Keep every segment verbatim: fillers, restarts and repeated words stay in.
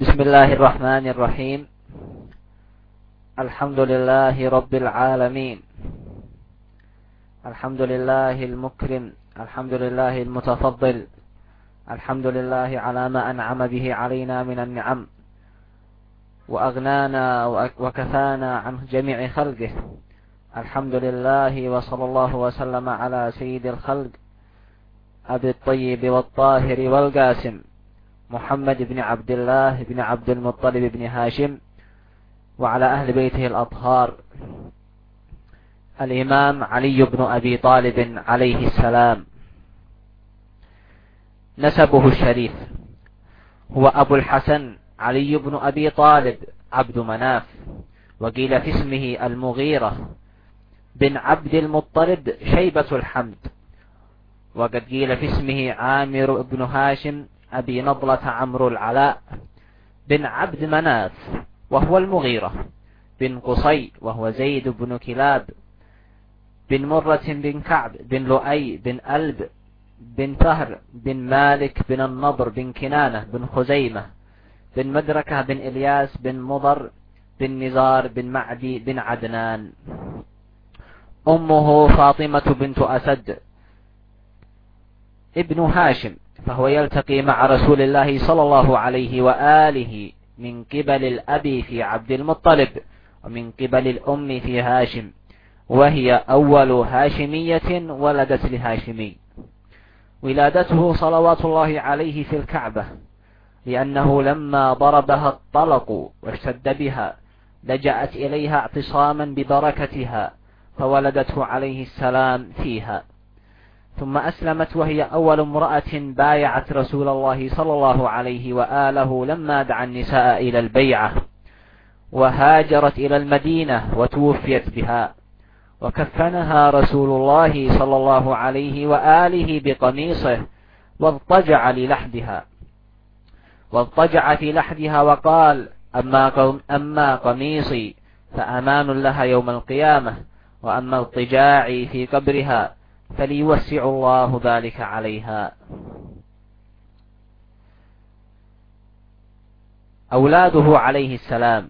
بسم الله الرحمن الرحيم. الحمد لله رب العالمين، الحمد لله المكرم، الحمد لله المتفضل، الحمد لله على ما أنعم به علينا من النعم وأغنانا وكفانا عن جميع خلقه. الحمد لله، وصلى الله وسلم على سيد الخلق أبي الطيب والطاهر والقاسم محمد بن عبد الله بن عبد المطلب بن هاشم، وعلى أهل بيته الأطهار الإمام علي بن أبي طالب عليه السلام. نسبه الشريف هو أبو الحسن علي بن أبي طالب عبد مناف، وقيل في اسمه المغيرة بن عبد المطلب شيبة الحمد، وقد قيل في اسمه عامر بن هاشم أبي نضلة عمرو العلاء بن عبد مناف، وهو المغيرة بن قصي، وهو زيد بن كلاب بن مرة بن كعب بن لؤي بن ألب بن فهر بن مالك بن النضر بن كنانة بن خزيمة بن مدركة بن إلياس بن مضر بن نزار بن معدي بن عدنان. أمه فاطمة بنت أسد ابن هاشم، فهو يلتقي مع رسول الله صلى الله عليه وآله من قبل الأب في عبد المطلب، ومن قبل الأم في هاشم، وهي أول هاشمية ولدت لهاشمي. ولادته صلوات الله عليه في الكعبة، لأنه لما ضربها الطلق واشتد بها لجأت إليها اعتصاما ببركتها، فولدته عليه السلام فيها. ثم أسلمت، وهي أول امرأة بايعت رسول الله صلى الله عليه وآله لما دعا النساء إلى البيعة، وهاجرت إلى المدينة وتوفيت بها، وكفنها رسول الله صلى الله عليه وآله بقميصه واضطجع للحدها واضطجع في لحدها وقال: أما, أما قميصي فأمان لها يوم القيامة، وأما اضطجاعي في قبرها فليوسع الله ذلك عليها. أولاده عليه السلام.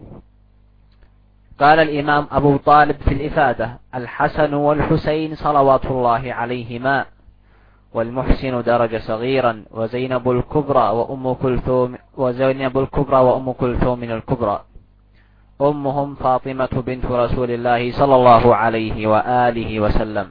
قال الإمام أبو طالب في الإفادة: الحسن والحسين صلوات الله عليهما، والمحسن درج صغيرا، وزينب الكبرى وأم كلثوم وزينب الكبرى وأم كلثوم الكبرى. أمهم فاطمة بنت رسول الله صلى الله عليه وآله وسلم.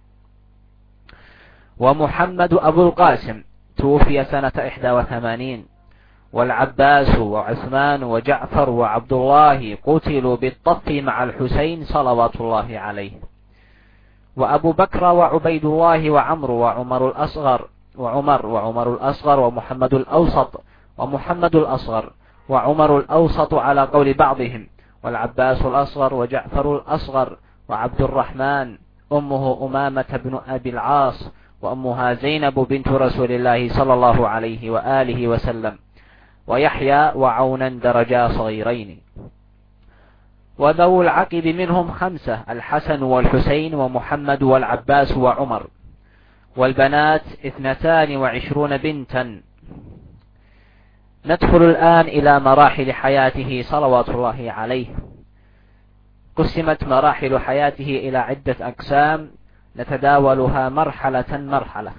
ومحمد أبو القاسم توفي سنة إحدى وثمانين، والعباس وعثمان وجعفر وعبد الله قتلوا بالطف مع الحسين صلوات الله عليه. وأبو بكر وعبيد الله وعمر وعمر الأصغر وعمر وعمر الأصغر ومحمد الأوسط ومحمد الأصغر وعمر الأوسط على قول بعضهم، والعباس الأصغر وجعفر الأصغر وعبد الرحمن. أمه أمامة بن أبي العاص، وأمها زينب بنت رسول الله صلى الله عليه وآله وسلم. ويحيى وعونا درجا صغيرين. وذو العقب منهم خمسة: الحسن والحسين ومحمد والعباس وعمر. والبنات اثنتان وعشرون بنتا. ندخل الآن إلى مراحل حياته صلوات الله عليه. قسمت مراحل حياته إلى عدة أقسام نتداولها مرحلة مرحلة.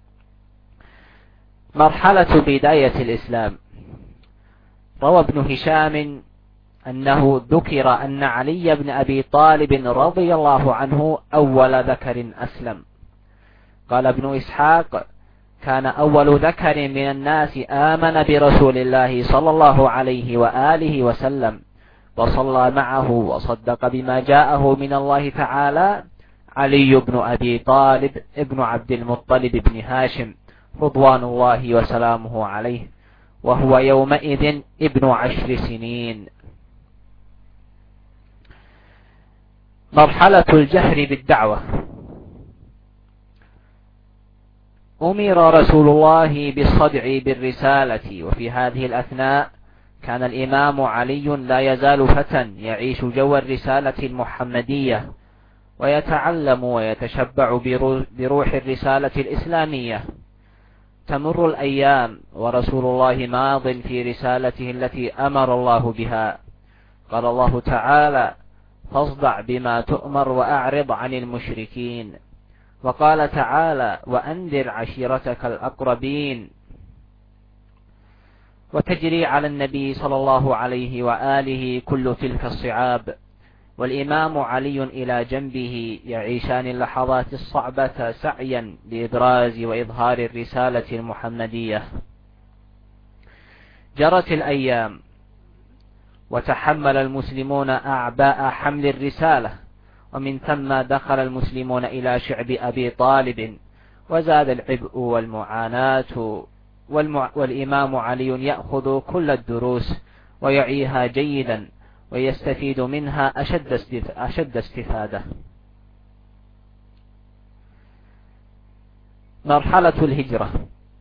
مرحلة بداية الإسلام. روى ابن هشام أنه ذكر أن علي بن أبي طالب رضي الله عنه أول ذكر أسلم. قال ابن إسحاق: كان أول ذكر من الناس آمن برسول الله صلى الله عليه وآله وسلم وصلى معه وصدق بما جاءه من الله تعالى علي بن أبي طالب ابن عبد المطلب بن هاشم رضوان الله وسلامه عليه، وهو يومئذ ابن عشر سنين. مرحلة الجهر بالدعوة. أمر رسول الله بالصدع بالرسالة، وفي هذه الأثناء كان الإمام علي لا يزال فتى يعيش جو الرسالة المحمدية، ويتعلم ويتشبع بروح الرسالة الإسلامية. تمر الأيام ورسول الله ماض في رسالته التي أمر الله بها. قال الله تعالى: فاصدع بما تؤمر وأعرض عن المشركين. وقال تعالى: وأنذر عشيرتك الأقربين. وتجري على النبي صلى الله عليه وآله كل تلك الصعاب، والإمام علي إلى جنبه يعيشان اللحظات الصعبة سعيا لإبراز وإظهار الرسالة المحمدية. جرت الأيام وتحمل المسلمون أعباء حمل الرسالة، ومن ثم دخل المسلمون إلى شعب أبي طالب، وزاد العبء والمعاناة، والمع... والإمام علي يأخذ كل الدروس ويعيها جيدا ويستفيد منها أشد, استف... أشد استفادة. مرحلة الهجرة.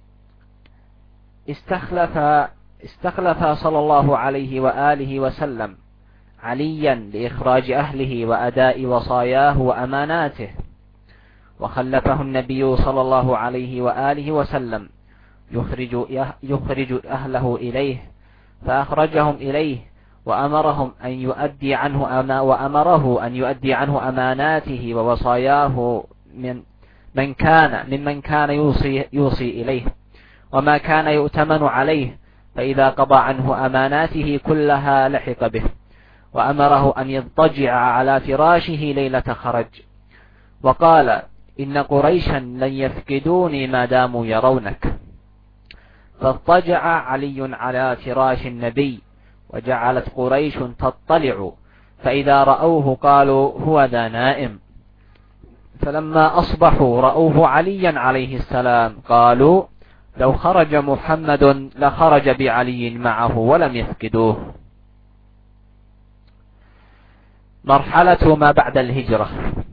استخلف استخلف صلى الله عليه وآله وسلم عليا لإخراج أهله وأداء وصاياه وأماناته، وخلفه النبي صلى الله عليه وآله وسلم يخرج, يخرج أهله إليه، فأخرجهم إليه وأمرهم أن يؤدي عنه أما وأمره أن يؤدي عنه أماناته ووصاياه من من كان ممن كان يوصي, يوصي إليه، وما كان يؤتمن عليه، فإذا قضى عنه أماناته كلها لحق به، وأمره أن يضطجع على فراشه ليلة خرج، وقال: إن قريشا لن يفقدوني ما داموا يرونك. فاضطجع علي على فراش النبي، وجعلت قريش تطلع، فإذا رأوه قالوا: هو ذا نائم. فلما أصبحوا رأوه عليا عليه السلام قالوا: لو خرج محمد لخرج بعلي معه ولم يفقدوه. مرحلة ما بعد الهجرة.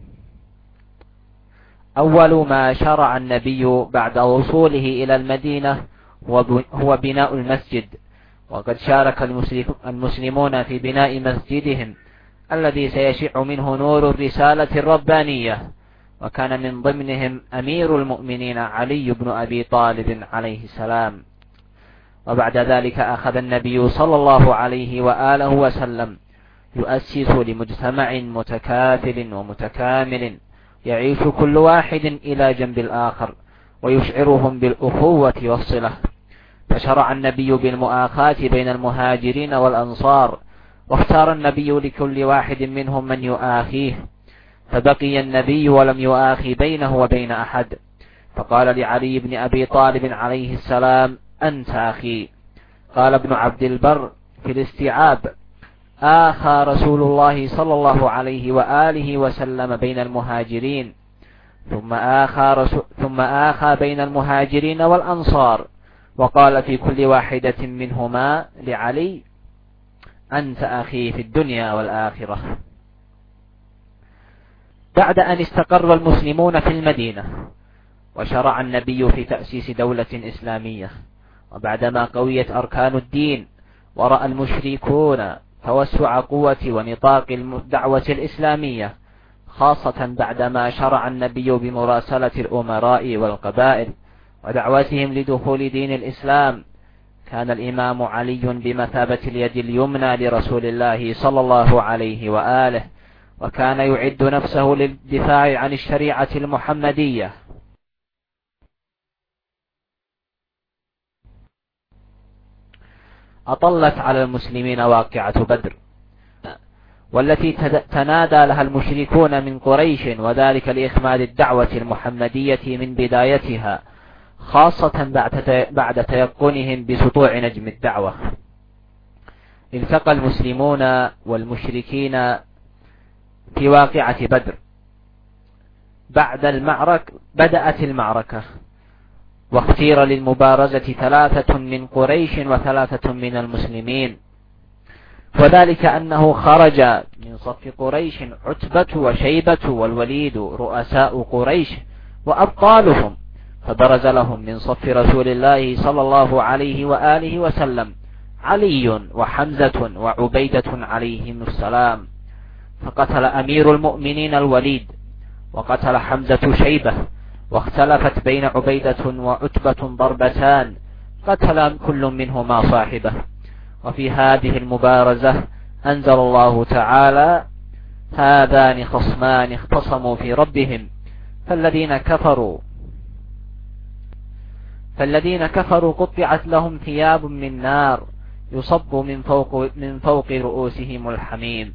أول ما شرع النبي بعد وصوله إلى المدينة هو بناء المسجد، وقد شارك المسلمون في بناء مسجدهم الذي سيشع منه نور الرسالة الربانية، وكان من ضمنهم أمير المؤمنين علي بن أبي طالب عليه السلام. وبعد ذلك أخذ النبي صلى الله عليه وآله وسلم يؤسس لمجتمع متكافل ومتكامل يعيش كل واحد إلى جنب الآخر، ويشعرهم بالأخوة والصلة. فشرع النبي بالمؤاخاة بين المهاجرين والأنصار، واختار النبي لكل واحد منهم من يؤاخيه، فبقي النبي ولم يؤاخي بينه وبين أحد، فقال لعلي بن أبي طالب عليه السلام: أنت أخي. قال ابن عبد البر في الاستيعاب: آخى رسول الله صلى الله عليه وآله وسلم بين المهاجرين، ثم آخى, رسول ثم آخى بين المهاجرين والأنصار، وقال في كل واحدة منهما لعلي: أنت أخي في الدنيا والآخرة. بعد أن استقر المسلمون في المدينة وشرع النبي في تأسيس دولة إسلامية، وبعدما قويت أركان الدين ورأى المشركون توسع قوة ونطاق الدعوة الإسلامية، خاصة بعدما شرع النبي بمراسلة الأمراء والقبائل ودعوتهم لدخول دين الإسلام، كان الإمام علي بمثابة اليد اليمنى لرسول الله صلى الله عليه وآله، وكان يعد نفسه للدفاع عن الشريعة المحمدية. أطلت على المسلمين واقعة بدر، والتي تنادى لها المشركون من قريش، وذلك لإخماد الدعوة المحمدية من بدايتها، خاصة بعد تيقنهم بسطوع نجم الدعوة. التقى المسلمون والمشركين في واقعة بدر. بعد المعركة بدأت المعركة، واختير للمبارزة ثلاثة من قريش وثلاثة من المسلمين، وذلك أنه خرج من صف قريش عتبة وشيبة والوليد رؤساء قريش وأبطالهم، فبرز لهم من صف رسول الله صلى الله عليه وآله وسلم علي وحمزة وعبيدة عليهم السلام، فقتل أمير المؤمنين الوليد، وقتل حمزة شيبة، واختلفت بين عبيدة وعتبة ضربتان قتل كل منهما صاحبه. وفي هذه المبارزة أنزل الله تعالى: هذان خصمان اختصموا في ربهم فالذين كفروا فالذين كفروا قطعت لهم ثياب من نار يصب من فوق من فوق رؤوسهم الحميم.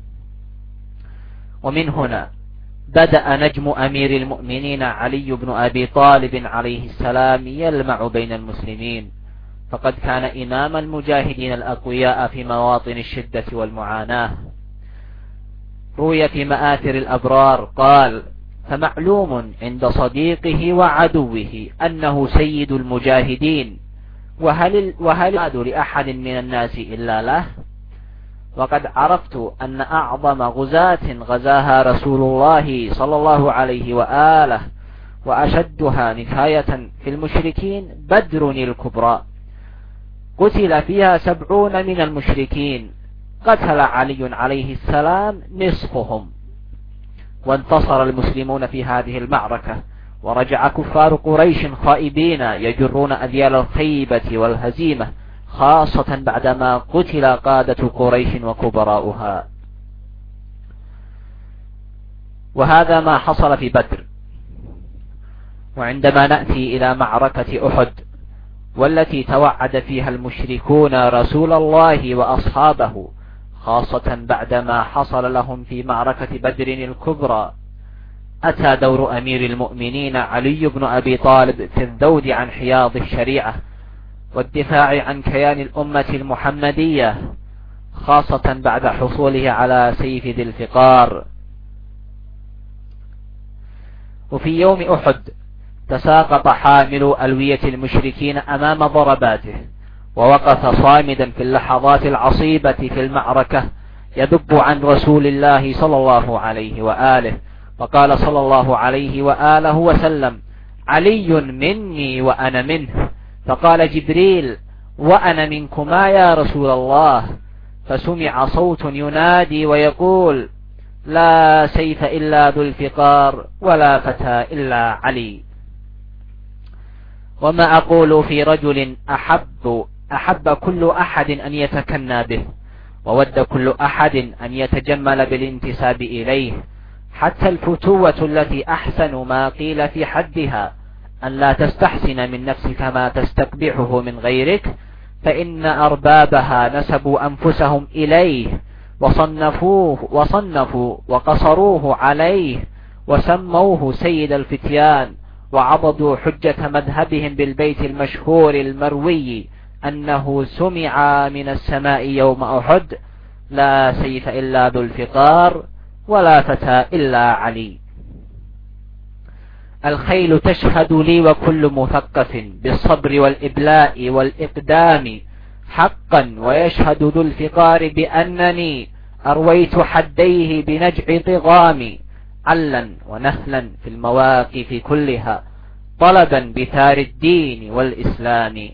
ومن هنا بدأ نجم أمير المؤمنين علي بن أبي طالب عليه السلام يلمع بين المسلمين، فقد كان إمام المجاهدين الأقوياء في مواطن الشدة والمعاناة. روي في مآثر الأبرار قال: فمعلوم عند صديقه وعدوه أنه سيد المجاهدين، وهل وهل يعد لأحد من الناس إلا له؟ وقد عرفت أن أعظم غزاة غزاها رسول الله صلى الله عليه وآله وأشدها نكاية في المشركين بدر الكبرى، قتل فيها سبعون من المشركين، قتل علي عليه السلام نصفهم، وانتصر المسلمون في هذه المعركة، ورجع كفار قريش خائبين يجرون أذيال الخيبة والهزيمة، خاصة بعدما قتل قادة قريش وكبراؤها. وهذا ما حصل في بدر. وعندما نأتي إلى معركة أحد، والتي توعد فيها المشركون رسول الله وأصحابه، خاصة بعدما حصل لهم في معركة بدر الكبرى، أتى دور أمير المؤمنين علي بن أبي طالب في الذود عن حياض الشريعة والدفاع عن كيان الأمة المحمدية، خاصة بعد حصوله على سيف ذي الفقار. وفي يوم أحد تساقط حامل ألوية المشركين أمام ضرباته، ووقف صامدا في اللحظات العصيبة في المعركة يذب عن رسول الله صلى الله عليه وآله، وقال صلى الله عليه وآله وسلم: علي مني وأنا منه. فقال جبريل: وأنا منكما يا رسول الله. فسمع صوت ينادي ويقول: لا سيف إلا ذو الفقار، ولا فتى إلا علي. وما أقول في رجل أحب أحب كل أحد أن يتكنى به، وود كل أحد أن يتجمل بالانتساب إليه، حتى الفتوة التي أحسن ما قيل في حدها أن لا تستحسن من نفسك ما تستقبحه من غيرك، فإن أربابها نسبوا أنفسهم إليه وصنفوه وصنفوا وقصروه عليه، وسموه سيد الفتيان، وعضدوا حجة مذهبهم بالبيت المشهور المروي أنه سمع من السماء يوم أحد: لا سيف إلا ذو الفقار، ولا فتى إلا علي. الخيل تشهد لي وكل مثقف بالصبر والإبلاء والإقدام حقا، ويشهد ذو الفقار بأنني أرويت حديه بنجع طغام، علا ونهلا في المواقف كلها طلبا بثار الدين والإسلام.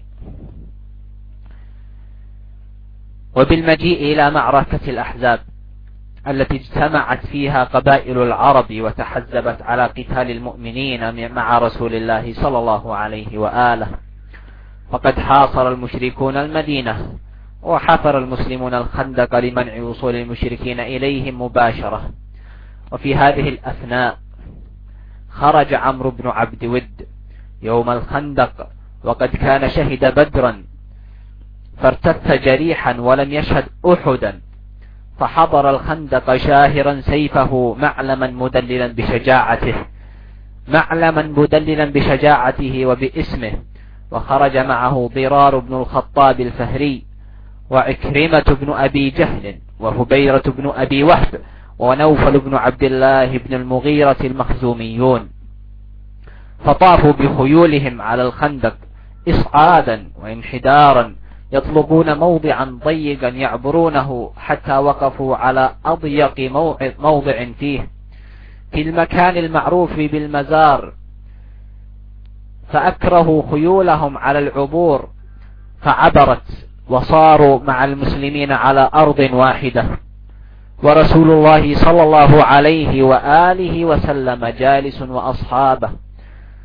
وبالمجيء إلى معركة الأحزاب التي اجتمعت فيها قبائل العرب وتحزبت على قتال المؤمنين مع رسول الله صلى الله عليه وآله، فقد حاصر المشركون المدينة، وحفر المسلمون الخندق لمنع وصول المشركين إليهم مباشرة. وفي هذه الأثناء خرج عمرو بن عبد ود يوم الخندق، وقد كان شهد بدرا، فارتد جريحا ولم يشهد أحدا، فحضر الخندق شاهرا سيفه معلما مدللا بشجاعته معلما مدللا بشجاعته وباسمه. وخرج معه ضرار بن الخطاب الفهري، وعكرمة بن أبي جهل، وهبيرة بن أبي وهب، ونوفل بن عبد الله بن المغيرة المخزوميون، فطافوا بخيولهم على الخندق إصعادا وانحدارا، يطلبون موضعا ضيقا يعبرونه، حتى وقفوا على أضيق موضع فيه في المكان المعروف بالمزار، فأكرهوا خيولهم على العبور، فعبرت وصاروا مع المسلمين على أرض واحدة، ورسول الله صلى الله عليه وآله وسلم جالس وأصحابه.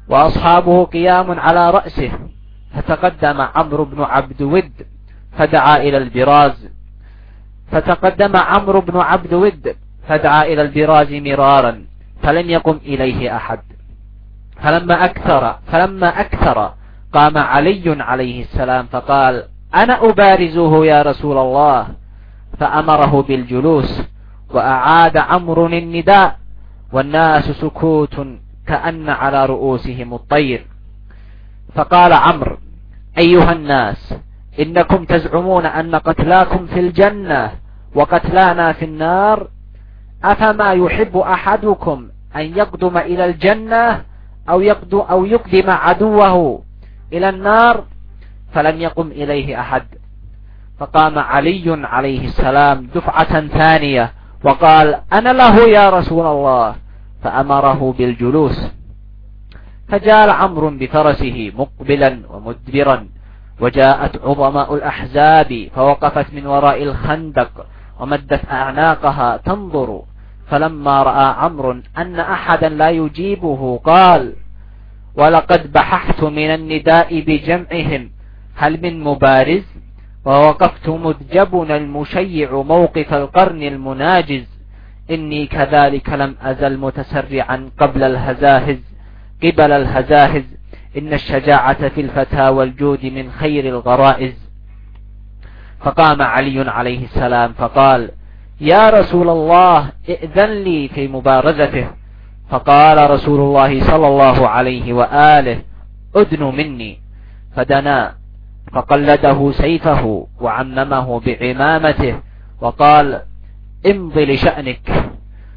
وأصحابه قيام على رأسه، فتقدم عمرو بن عبد ود فدعا إلى البراز فتقدم عمرو بن عبد ود فدعا إلى البراز مرارا فلم يقم إليه أحد. فلما أكثر فلما أكثر قام علي عليه السلام فقال: أنا أبارزه يا رسول الله، فأمره بالجلوس، وأعاد عمرو النداء والناس سكوت كأن على رؤوسهم الطير. فقال عمرو: أيها الناس، إنكم تزعمون أن قتلاكم في الجنة وقتلانا في النار، أفما يحب أحدكم أن يقدم إلى الجنة أو يقدم, أو يقدم عدوه إلى النار؟ فلم يقم إليه أحد. فقام علي عليه السلام دفعة ثانية وقال: أنا له يا رسول الله، فأمره بالجلوس. فجاء عمرو بفرسه مقبلا ومدبرا، وجاءت عظماء الأحزاب فوقفت من وراء الخندق ومدت أعناقها تنظر. فلما رأى عمرو أن أحدا لا يجيبه قال: ولقد بححت من النداء بجمعهم، هل من مبارز؟ ووقفت مدجبنا المشيع موقف القرن المناجز، إني كذلك لم أزل متسرعا قبل الهزاهز قبل الهزاهز إن الشجاعة في الفتى والجود من خير الغرائز. فقام علي عليه السلام فقال: يا رسول الله، ائذن لي في مبارزته. فقال رسول الله صلى الله عليه وآله: أدن مني. فدنا فقلده سيفه وعممه بعمامته وقال: امض لشأنك.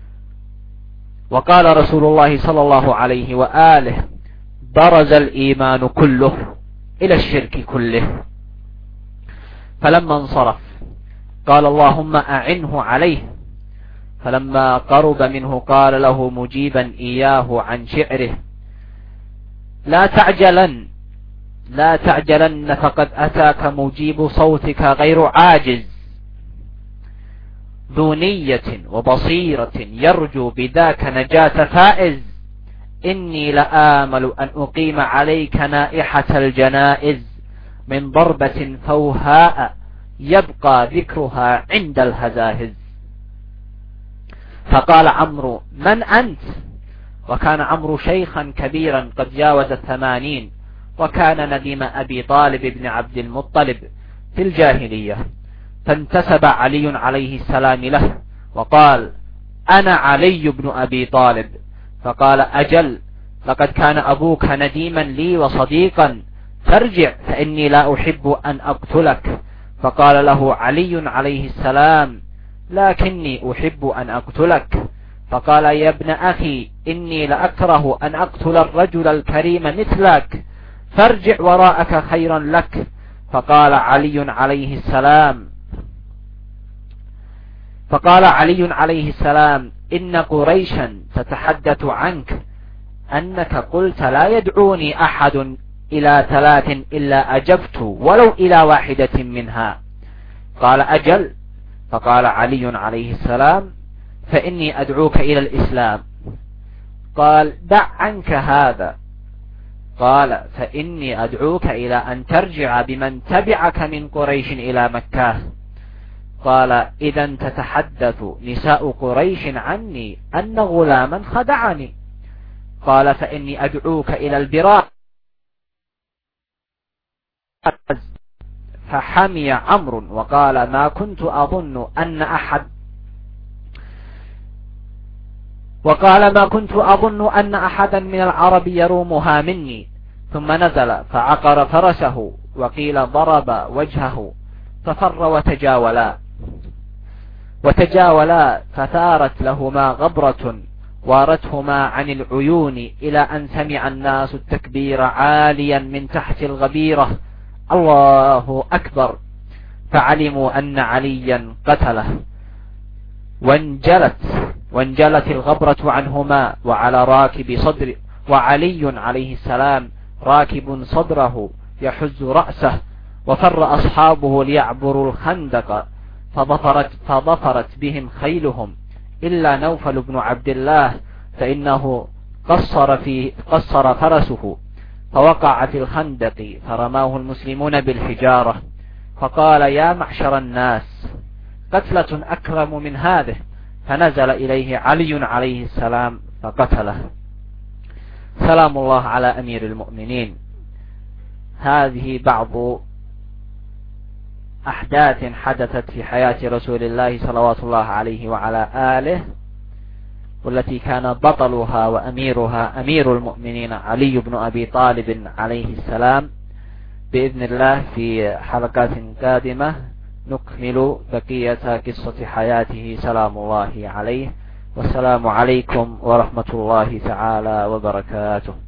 وقال رسول الله صلى الله عليه وآله: برز الإيمان كله إلى الشرك كله. فلما انصرف قال: اللهم أعنه عليه. فلما قرب منه قال له مجيبا إياه عن شعره: لا تعجلن لا تعجلن فقد أتاك مجيب صوتك غير عاجز، ذو نية وبصيرة يرجو بذاك نجاة فائز، إني لآمل أن أقيم عليك نائحة الجنائز من ضربة فوهاء يبقى ذكرها عند الهزاهز. فقال عمرو: من أنت؟ وكان عمرو شيخا كبيرا قد جاوز الثمانين، وكان نديم أبي طالب بن عبد المطلب في الجاهلية. فانتسب علي عليه السلام له وقال: أنا علي بن أبي طالب. فقال: أجل، لقد كان أبوك نديما لي وصديقا، فارجع فإني لا أحب أن أقتلك. فقال له علي عليه السلام: لكني أحب أن أقتلك. فقال: يا ابن أخي، إني لأكره أن أقتل الرجل الكريم مثلك، فارجع وراءك خيرا لك. فقال علي عليه السلام فقال علي عليه السلام: إن قريشا تتحدث عنك أنك قلت لا يدعوني أحد إلى ثلاث إلا أجبت ولو إلى واحدة منها. قال: أجل. فقال علي عليه السلام: فإني أدعوك إلى الإسلام. قال: دع عنك هذا. قال: فإني أدعوك إلى أن ترجع بمن تبعك من قريش إلى مكة. قال: إذا تتحدث نساء قريش عني أن غلاما خدعني. قال: فإني أدعوك إلى البراء. فحمي عمرو وقال: ما كنت أظن أن أحد وقال ما كنت أظن أن أحدا من العرب يرومها مني. ثم نزل فعقر فرسه، وقيل ضرب وجهه، ففر وتجاولا وتجاولا فثارت لهما غبرة وارتهما عن العيون، إلى أن سمع الناس التكبير عاليا من تحت الغبيرة: الله أكبر. فعلموا أن عليا قتله، وانجلت وانجلت الغبرة عنهما، وعلى راكب صدر وعلي عليه السلام راكب صدره يحز رأسه. وفر أصحابه ليعبروا الخندق، فظفرت, فظفرت بهم خيلهم إلا نوفل بن عبد الله، فإنه قصر, في قصر فرسه فوقع في الخندق فرماه المسلمون بالحجارة، فقال: يا معشر الناس، قتلة أكرم من هذه، فنزل إليه علي عليه السلام فقتله. سلام الله على أمير المؤمنين. هذه بعض أحداث حدثت في حياة رسول الله صلوات الله عليه وعلى آله، والتي كان بطلها وأميرها أمير المؤمنين علي بن أبي طالب عليه السلام. بإذن الله في حلقات قادمة نكمل بقية قصة حياته سلام الله عليه. والسلام عليكم ورحمة الله تعالى وبركاته.